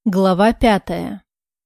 Глава 5.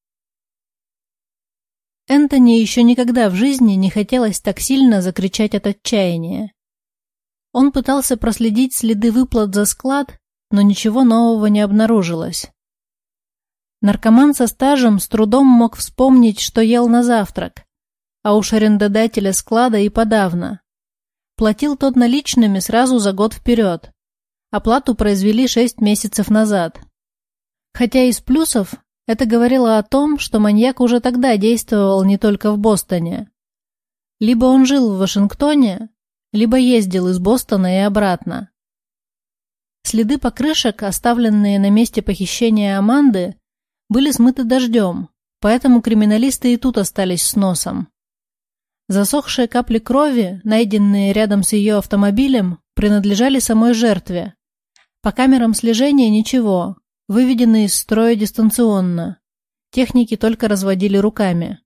Энтони еще никогда в жизни не хотелось так сильно закричать от отчаяния. Он пытался проследить следы выплат за склад, но ничего нового не обнаружилось. Наркоман со стажем с трудом мог вспомнить, что ел на завтрак, а уж арендодателя склада и подавно. Платил тот наличными сразу за год вперед. Оплату произвели 6 месяцев назад. Хотя из плюсов это говорило о том, что маньяк уже тогда действовал не только в Бостоне. Либо он жил в Вашингтоне, либо ездил из Бостона и обратно. Следы покрышек, оставленные на месте похищения Аманды, были смыты дождем, поэтому криминалисты и тут остались с носом. Засохшие капли крови, найденные рядом с ее автомобилем, принадлежали самой жертве. По камерам слежения ничего. Выведены из строя дистанционно. Техники только разводили руками.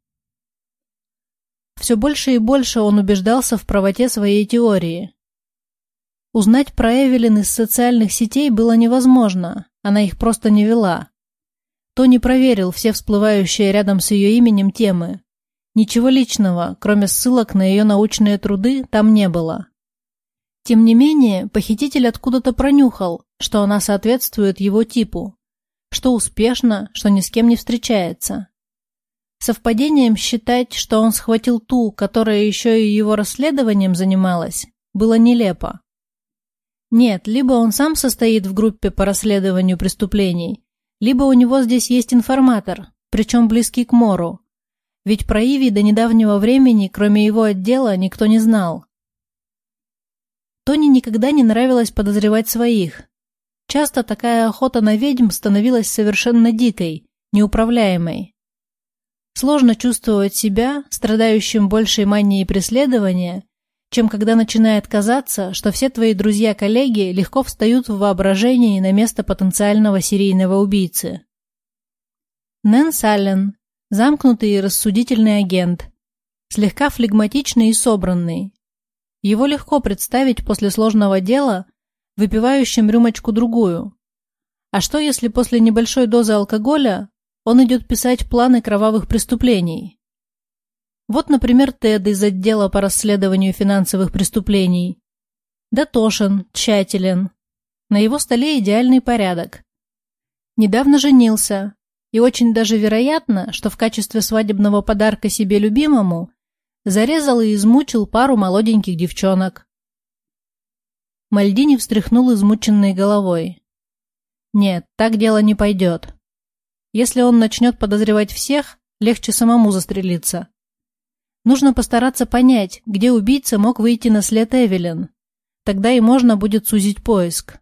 Все больше и больше он убеждался в правоте своей теории. Узнать про Эвелин из социальных сетей было невозможно, она их просто не вела. Тони проверил все всплывающие рядом с ее именем темы. Ничего личного, кроме ссылок на ее научные труды, там не было. Тем не менее, похититель откуда-то пронюхал, что она соответствует его типу, что успешно, что ни с кем не встречается. Совпадением считать, что он схватил ту, которая еще и его расследованием занималась, было нелепо. Нет, либо он сам состоит в группе по расследованию преступлений, либо у него здесь есть информатор, причем близкий к Мору, ведь про Иви до недавнего времени, кроме его отдела, никто не знал. Тони никогда не нравилось подозревать своих. Часто такая охота на ведьм становилась совершенно дикой, неуправляемой. Сложно чувствовать себя страдающим большей манией преследования, чем когда начинает казаться, что все твои друзья-коллеги легко встают в воображении на место потенциального серийного убийцы. Нэнс Аллен, замкнутый и рассудительный агент, слегка флегматичный и собранный. Его легко представить после сложного дела выпивающим рюмочку-другую. А что, если после небольшой дозы алкоголя он идет писать планы кровавых преступлений? Вот, например, Тед из отдела по расследованию финансовых преступлений. Дотошен, тщателен. На его столе идеальный порядок. Недавно женился, и очень даже вероятно, что в качестве свадебного подарка себе любимому зарезал и измучил пару молоденьких девчонок. Мальдини встряхнул измученной головой. Нет, так дело не пойдет. Если он начнет подозревать всех, легче самому застрелиться. Нужно постараться понять, где убийца мог выйти на след Эвелин. Тогда и можно будет сузить поиск.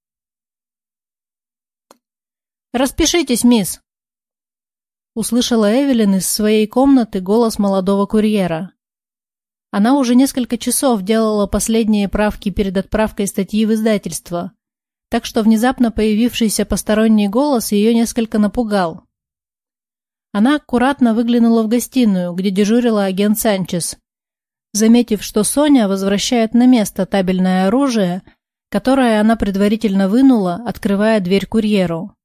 «Распишитесь, мисс!» Услышала Эвелин из своей комнаты голос молодого курьера. Она уже несколько часов делала последние правки перед отправкой статьи в издательство, так что внезапно появившийся посторонний голос ее несколько напугал. Она аккуратно выглянула в гостиную, где дежурила агент Санчес, заметив, что Соня возвращает на место табельное оружие, которое она предварительно вынула, открывая дверь курьеру.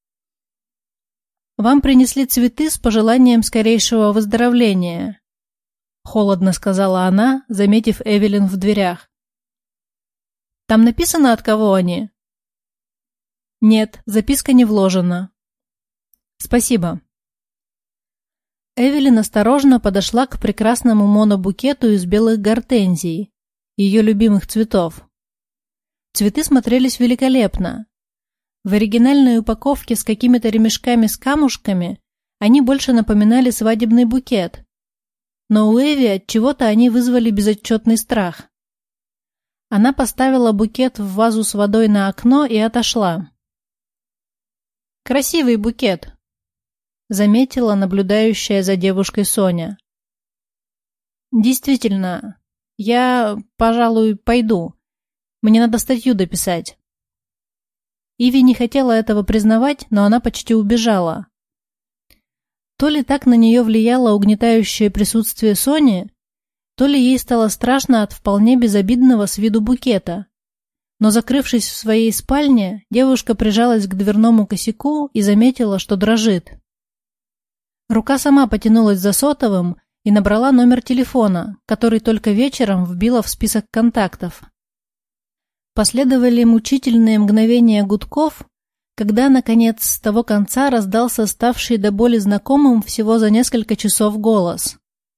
«Вам принесли цветы с пожеланием скорейшего выздоровления», — холодно сказала она, заметив Эвелин в дверях. «Там написано, от кого они?» «Нет, записка не вложена». «Спасибо». Эвелин осторожно подошла к прекрасному монобукету из белых гортензий, ее любимых цветов. Цветы смотрелись великолепно. В оригинальной упаковке с какими-то ремешками с камушками они больше напоминали свадебный букет, но у Эви отчего-то они вызвали безотчетный страх. Она поставила букет в вазу с водой на окно и отошла. «Красивый букет», — заметила наблюдающая за девушкой Соня. «Действительно, я, пожалуй, пойду. Мне надо статью дописать». Иви не хотела этого признавать, но она почти убежала. То ли так на нее влияло угнетающее присутствие Сони, то ли ей стало страшно от вполне безобидного с виду букета. Но, закрывшись в своей спальне, девушка прижалась к дверному косяку и заметила, что дрожит. Рука сама потянулась за сотовым и набрала номер телефона, который только вечером вбила в список контактов. Последовали мучительные мгновения гудков, когда, наконец, с того конца раздался ставший до боли знакомым всего за несколько часов голос.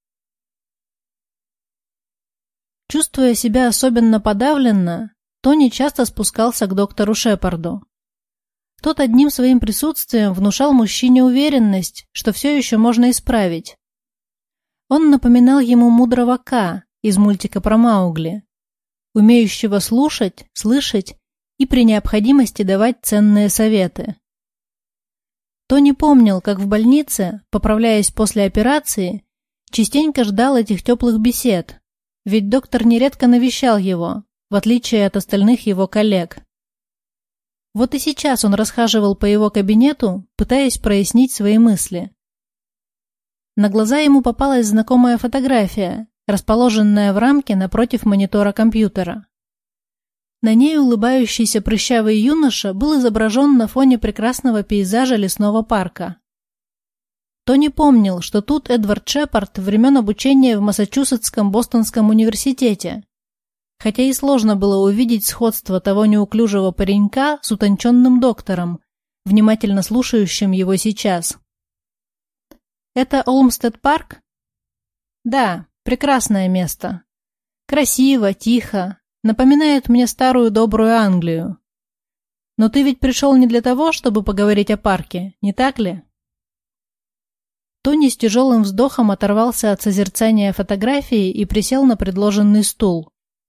Чувствуя себя особенно подавленно, Тони часто спускался к доктору Шепарду. Тот одним своим присутствием внушал мужчине уверенность, что все еще можно исправить. Он напоминал ему мудрого Ка из мультика про Маугли, умеющего слушать, слышать и при необходимости давать ценные советы. Тони помнил, как в больнице, поправляясь после операции, частенько ждал этих теплых бесед, ведь доктор нередко навещал его, в отличие от остальных его коллег. Вот и сейчас он расхаживал по его кабинету, пытаясь прояснить свои мысли. На глаза ему попалась знакомая фотография, расположенная в рамке напротив монитора компьютера. На ней улыбающийся прыщавый юноша был изображен на фоне прекрасного пейзажа лесного парка. Тони помнил, что тут Эдвард Шепард времен обучения в Массачусетском Бостонском университете, хотя и сложно было увидеть сходство того неуклюжего паренька с утонченным доктором, внимательно слушающим его сейчас. «Это Олмстед-парк?» «Да, прекрасное место. Красиво, тихо, напоминает мне старую добрую Англию. Но ты ведь пришел не для того, чтобы поговорить о парке, не так ли?» Тони с тяжелым вздохом оторвался от созерцания фотографии и присел на предложенный стул.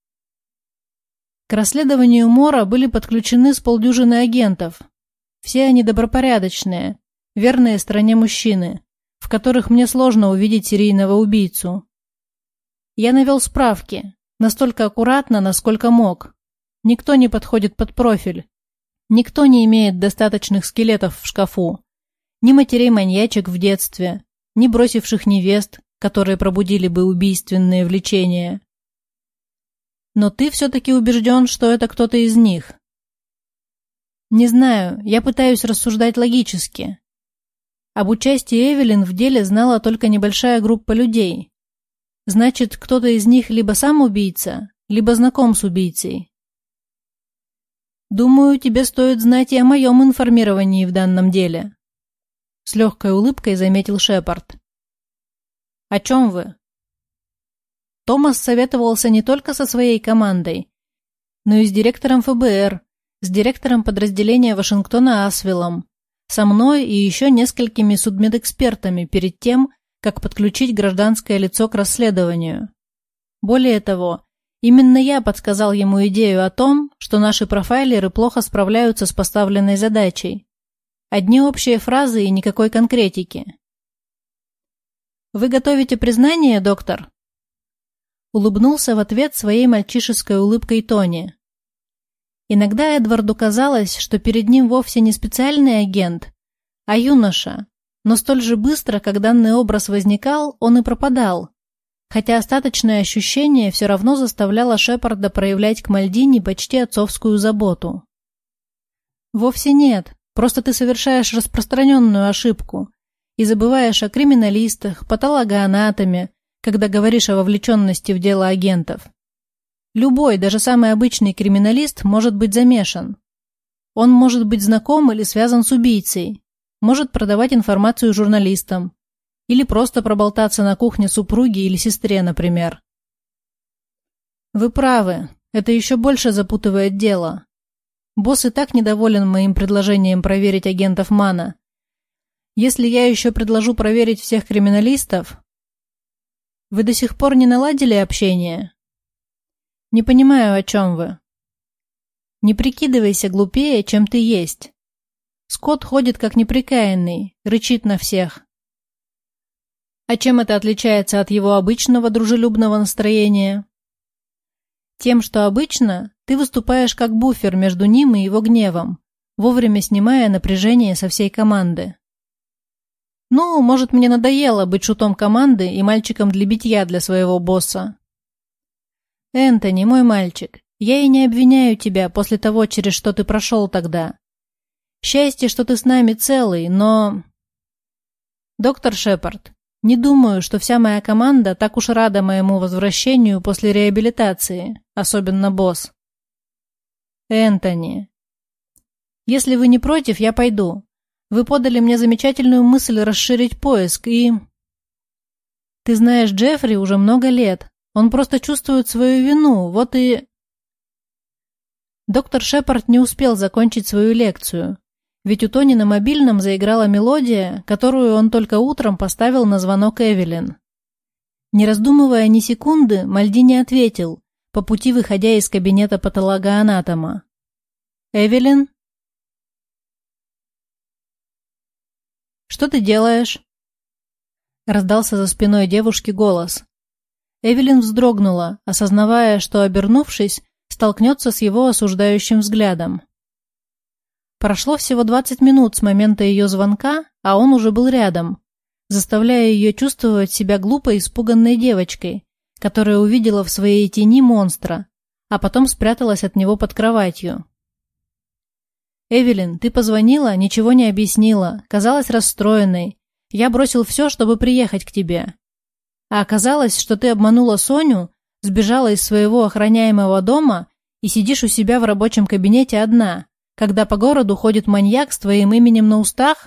К расследованию Мора были подключены с полдюжины агентов. Все они добропорядочные, верные стране мужчины, в которых мне сложно увидеть серийного убийцу. Я навел справки, настолько аккуратно, насколько мог. Никто не подходит под профиль. Никто не имеет достаточных скелетов в шкафу. Ни матерей-маньячек в детстве, ни бросивших невест, которые пробудили бы убийственные влечения. Но ты все-таки убежден, что это кто-то из них. Не знаю, я пытаюсь рассуждать логически. Об участии Эвелин в деле знала только небольшая группа людей. Значит, кто-то из них либо сам убийца, либо знаком с убийцей. Думаю, тебе стоит знать и о моем информировании в данном деле. С легкой улыбкой заметил Шепард. О чем вы? Томас советовался не только со своей командой, но и с директором ФБР, с директором подразделения Вашингтона Асвеллом, со мной и еще несколькими судмедэкспертами перед тем, как подключить гражданское лицо к расследованию. Более того, именно я подсказал ему идею о том, что наши профайлеры плохо справляются с поставленной задачей. Одни общие фразы и никакой конкретики. «Вы готовите признание, доктор?» Улыбнулся в ответ своей мальчишеской улыбкой Тони. Иногда Эдварду казалось, что перед ним вовсе не специальный агент, а юноша, но столь же быстро, как данный образ возникал, он и пропадал, хотя остаточное ощущение все равно заставляло Шепарда проявлять к Мальдини почти отцовскую заботу. «Вовсе нет, просто ты совершаешь распространенную ошибку и забываешь о криминалистах, патологоанатоме, когда говоришь о вовлеченности в дело агентов. Любой, даже самый обычный криминалист может быть замешан. Он может быть знаком или связан с убийцей, может продавать информацию журналистам или просто проболтаться на кухне супруги или сестре, например. Вы правы, это еще больше запутывает дело. Босс и так недоволен моим предложением проверить агентов Мана. Если я еще предложу проверить всех криминалистов... Вы до сих пор не наладили общение? Не понимаю, о чем вы. Не прикидывайся глупее, чем ты есть. Скотт ходит как неприкаянный, рычит на всех. А чем это отличается от его обычного дружелюбного настроения? Тем, что обычно ты выступаешь как буфер между ним и его гневом, вовремя снимая напряжение со всей команды. Ну, может, мне надоело быть шутом команды и мальчиком для битья для своего босса. Энтони, мой мальчик, я и не обвиняю тебя после того, через что ты прошел тогда. Счастье, что ты с нами целый, но... Доктор Шепард, не думаю, что вся моя команда так уж рада моему возвращению после реабилитации, особенно босс. Энтони. Если вы не против, я пойду. Вы подали мне замечательную мысль расширить поиск и... Ты знаешь Джеффри уже много лет. Он просто чувствует свою вину, вот и... Доктор Шепард не успел закончить свою лекцию, ведь у Тони на мобильном заиграла мелодия, которую он только утром поставил на звонок Эвелин. Не раздумывая ни секунды, Мальдини ответил, по пути выходя из кабинета патологоанатома. «Эвелин?» «Что ты делаешь?» Раздался за спиной девушки голос. Эвелин вздрогнула, осознавая, что, обернувшись, столкнется с его осуждающим взглядом. Прошло всего 20 минут с момента ее звонка, а он уже был рядом, заставляя ее чувствовать себя глупой, испуганной девочкой, которая увидела в своей тени монстра, а потом спряталась от него под кроватью. «Эвелин, ты позвонила, ничего не объяснила, казалась расстроенной. Я бросил все, чтобы приехать к тебе. А оказалось, что ты обманула Соню, сбежала из своего охраняемого дома и сидишь у себя в рабочем кабинете одна, когда по городу ходит маньяк с твоим именем на устах?»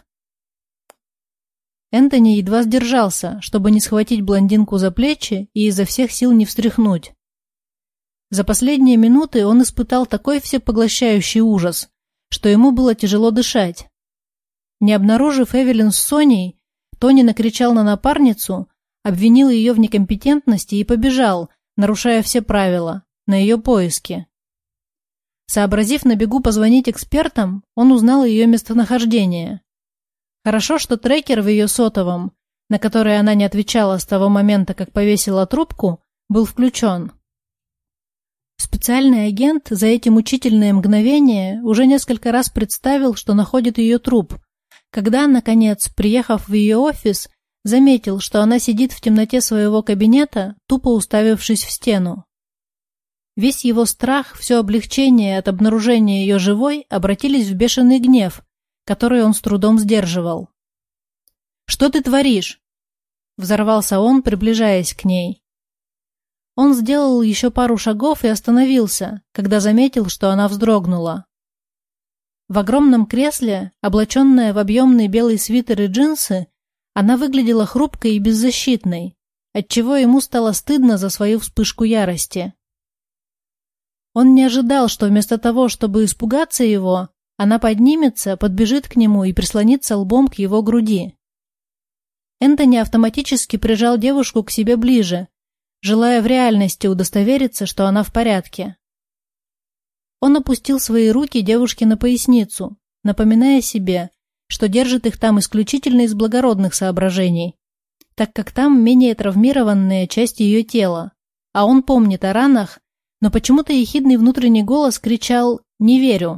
Энтони едва сдержался, чтобы не схватить блондинку за плечи и изо всех сил не встряхнуть. За последние минуты он испытал такой всепоглощающий ужас, что ему было тяжело дышать. Не обнаружив Эвелин с Соней, Тони накричал на напарницу, обвинил ее в некомпетентности и побежал, нарушая все правила, на ее поиски. Сообразив на бегу позвонить экспертам, он узнал ее местонахождение. Хорошо, что трекер в ее сотовом, на который она не отвечала с того момента, как повесила трубку, был включен. Специальный агент за эти мучительные мгновения уже несколько раз представил, что находит ее труп, когда, наконец, приехав в ее офис, заметил, что она сидит в темноте своего кабинета, тупо уставившись в стену. Весь его страх, все облегчение от обнаружения ее живой обратились в бешеный гнев, который он с трудом сдерживал. «Что ты творишь?» — взорвался он, приближаясь к ней. Он сделал еще пару шагов и остановился, когда заметил, что она вздрогнула. В огромном кресле, облаченная в объемный белый свитер и джинсы, она выглядела хрупкой и беззащитной, отчего ему стало стыдно за свою вспышку ярости. Он не ожидал, что вместо того, чтобы испугаться его, она поднимется, подбежит к нему и прислонится лбом к его груди. Энтони автоматически прижал девушку к себе ближе, желая в реальности удостовериться, что она в порядке. Он опустил свои руки девушке на поясницу, напоминая себе, что держит их там исключительно из благородных соображений, так как там менее травмированная часть ее тела, а он помнит о ранах, но почему-то ехидный внутренний голос кричал «Не верю».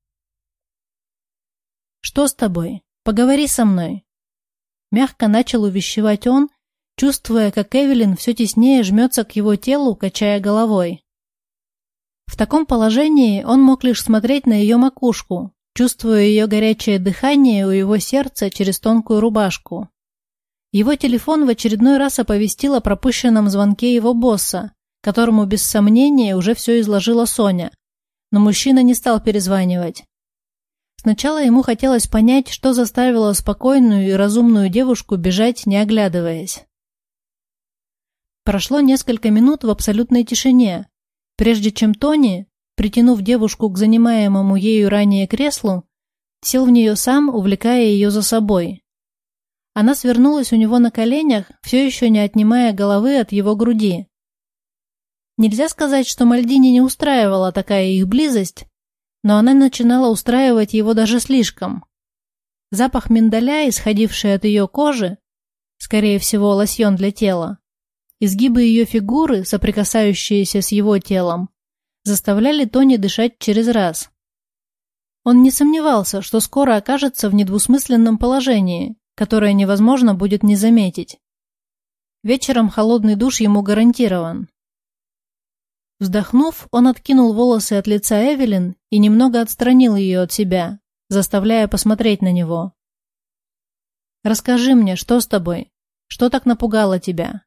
«Что с тобой? Поговори со мной». Мягко начал увещевать он, чувствуя, как Эвелин все теснее жмется к его телу, качая головой. В таком положении он мог лишь смотреть на ее макушку, чувствуя ее горячее дыхание у его сердца через тонкую рубашку. Его телефон в очередной раз оповестил о пропущенном звонке его босса, которому без сомнения уже все изложила Соня, но мужчина не стал перезванивать. Сначала ему хотелось понять, что заставило спокойную и разумную девушку бежать, не оглядываясь. Прошло несколько минут в абсолютной тишине, прежде чем Тони, притянув девушку к занимаемому ею ранее креслу, сел в нее сам, увлекая ее за собой. Она свернулась у него на коленях, все еще не отнимая головы от его груди. Нельзя сказать, что Мальдини не устраивала такая их близость, но она начинала устраивать его даже слишком. Запах миндаля, исходивший от ее кожи, скорее всего, лосьон для тела, изгибы ее фигуры, соприкасающиеся с его телом, заставляли Тони дышать через раз. Он не сомневался, что скоро окажется в недвусмысленном положении, которое невозможно будет не заметить. Вечером холодный душ ему гарантирован. Вздохнув, он откинул волосы от лица Эвелин и немного отстранил ее от себя, заставляя посмотреть на него. «Расскажи мне, что с тобой? Что так напугало тебя?»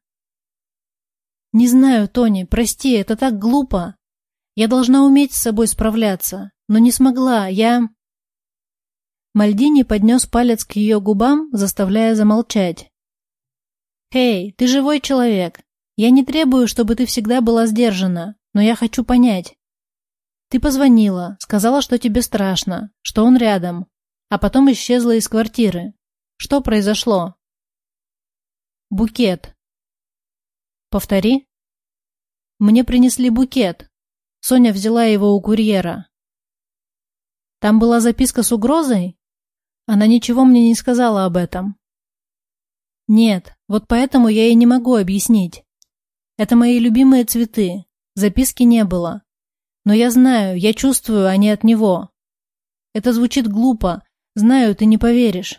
«Не знаю, Тони, прости, это так глупо. Я должна уметь с собой справляться, но не смогла, Мальдини поднес палец к ее губам, заставляя замолчать. «Эй, ты живой человек. Я не требую, чтобы ты всегда была сдержана, но я хочу понять. Ты позвонила, сказала, что тебе страшно, что он рядом, а потом исчезла из квартиры. Что произошло?» «Букет». «Повтори». «Мне принесли букет. Соня взяла его у курьера». «Там была записка с угрозой?» «Она ничего мне не сказала об этом». «Нет, вот поэтому я и не могу объяснить. Это мои любимые цветы, записки не было. Но я знаю, я чувствую, они от него. Это звучит глупо, знаю, ты не поверишь».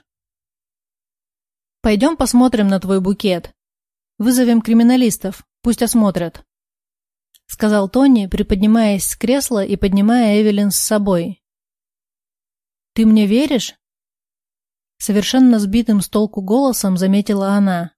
«Пойдем посмотрим на твой букет. Вызовем криминалистов, пусть осмотрят», — сказал Тони, приподнимаясь с кресла и поднимая Эвелин с собой. «Ты мне веришь?» Совершенно сбитым с толку голосом заметила она.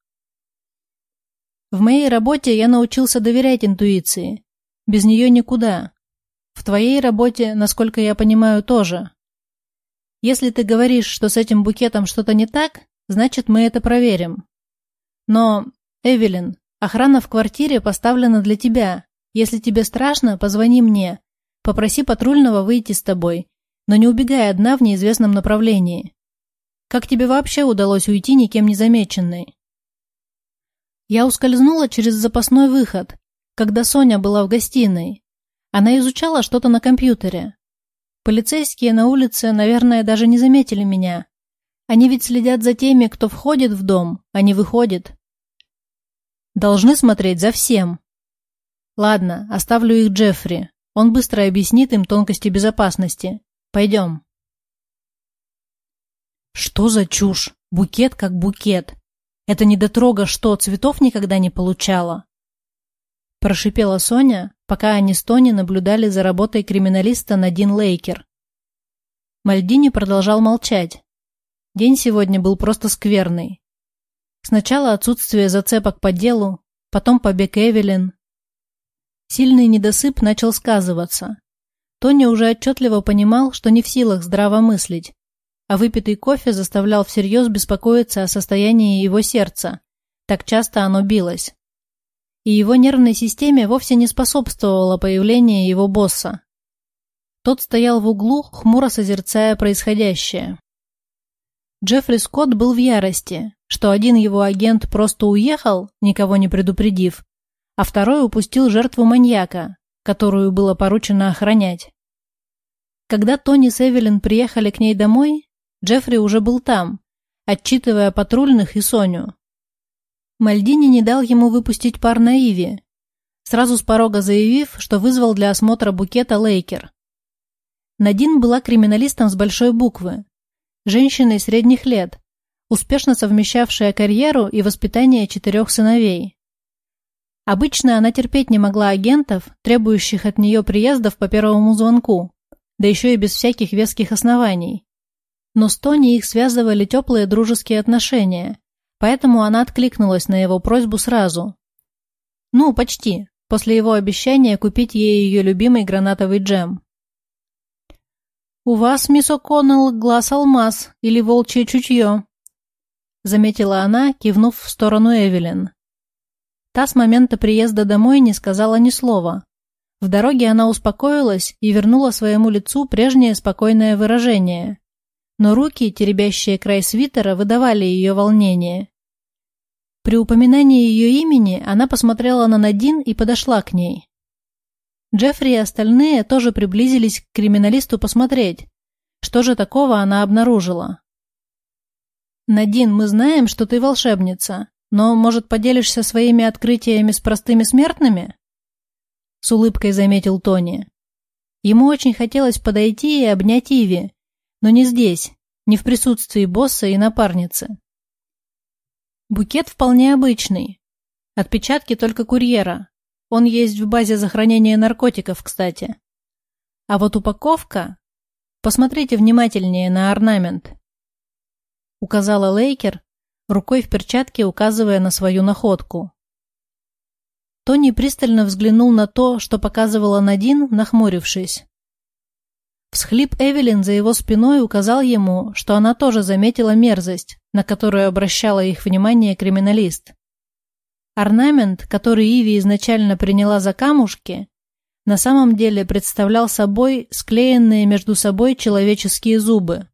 «В моей работе я научился доверять интуиции. Без нее никуда. В твоей работе, насколько я понимаю, тоже. Если ты говоришь, что с этим букетом что-то не так, значит, мы это проверим. Но, Эвелин, охрана в квартире поставлена для тебя. Если тебе страшно, позвони мне. Попроси патрульного выйти с тобой, но не убегай одна в неизвестном направлении. Как тебе вообще удалось уйти никем не замеченной?» «Я ускользнула через запасной выход, когда Соня была в гостиной. Она изучала что-то на компьютере. Полицейские на улице, наверное, даже не заметили меня. Они ведь следят за теми, кто входит в дом, а не выходит. Должны смотреть за всем. Ладно, оставлю их Джеффри. Он быстро объяснит им тонкости безопасности. Пойдем». «Что за чушь? Букет как букет. Это недотрога что, цветов никогда не получала?» Прошипела Соня, пока они с Тони наблюдали за работой криминалиста Надин Лейкер. Мальдини продолжал молчать. День сегодня был просто скверный. Сначала отсутствие зацепок по делу, потом побег Эвелин. Сильный недосып начал сказываться. Тони уже отчетливо понимал, что не в силах здраво мыслить, а выпитый кофе заставлял всерьез беспокоиться о состоянии его сердца. Так часто оно билось. И его нервной системе вовсе не способствовало появление его босса. Тот стоял в углу, хмуро созерцая происходящее. Джеффри Скотт был в ярости, что один его агент просто уехал, никого не предупредив, а второй упустил жертву маньяка, которую было поручено охранять. Когда Тони с Эвелин приехали к ней домой, Джеффри уже был там, отчитывая патрульных и Соню. Мальдини не дал ему выпустить пар на Иве, сразу с порога заявив, что вызвал для осмотра букета Лейкер. Надин была криминалистом с большой буквы, женщиной средних лет, успешно совмещавшая карьеру и воспитание 4 сыновей. Обычно она терпеть не могла агентов, требующих от нее приездов по первому звонку, да еще и без всяких веских оснований. Но с Тони их связывали теплые дружеские отношения, поэтому она откликнулась на его просьбу сразу. Ну, почти, после его обещания купить ей ее любимый гранатовый джем. «У вас, мисс О'Коннелл, глаз алмаз или волчье чутье», заметила она, кивнув в сторону Эвелин. Та с момента приезда домой не сказала ни слова. В дороге она успокоилась и вернула своему лицу прежнее спокойное выражение. Но руки, теребящие край свитера, выдавали ее волнение. При упоминании ее имени она посмотрела на Надин и подошла к ней. Джеффри и остальные тоже приблизились к криминалисту посмотреть, что же такого она обнаружила. «Надин, мы знаем, что ты волшебница, но, может, поделишься своими открытиями с простыми смертными?» С улыбкой заметил Тони. Ему очень хотелось подойти и обнять Иви, но не здесь, не в присутствии босса и напарницы. Букет вполне обычный. Отпечатки только курьера. Он есть в базе за хранение наркотиков, кстати. А вот упаковка... Посмотрите внимательнее на орнамент. Указала Лейкер, рукой в перчатке указывая на свою находку. Тони пристально взглянул на то, что показывала Надин, нахмурившись. Всхлип Эвелин за его спиной указал ему, что она тоже заметила мерзость, на которую обращала их внимание криминалист. Орнамент, который Иви изначально приняла за камушки, на самом деле представлял собой склеенные между собой человеческие зубы.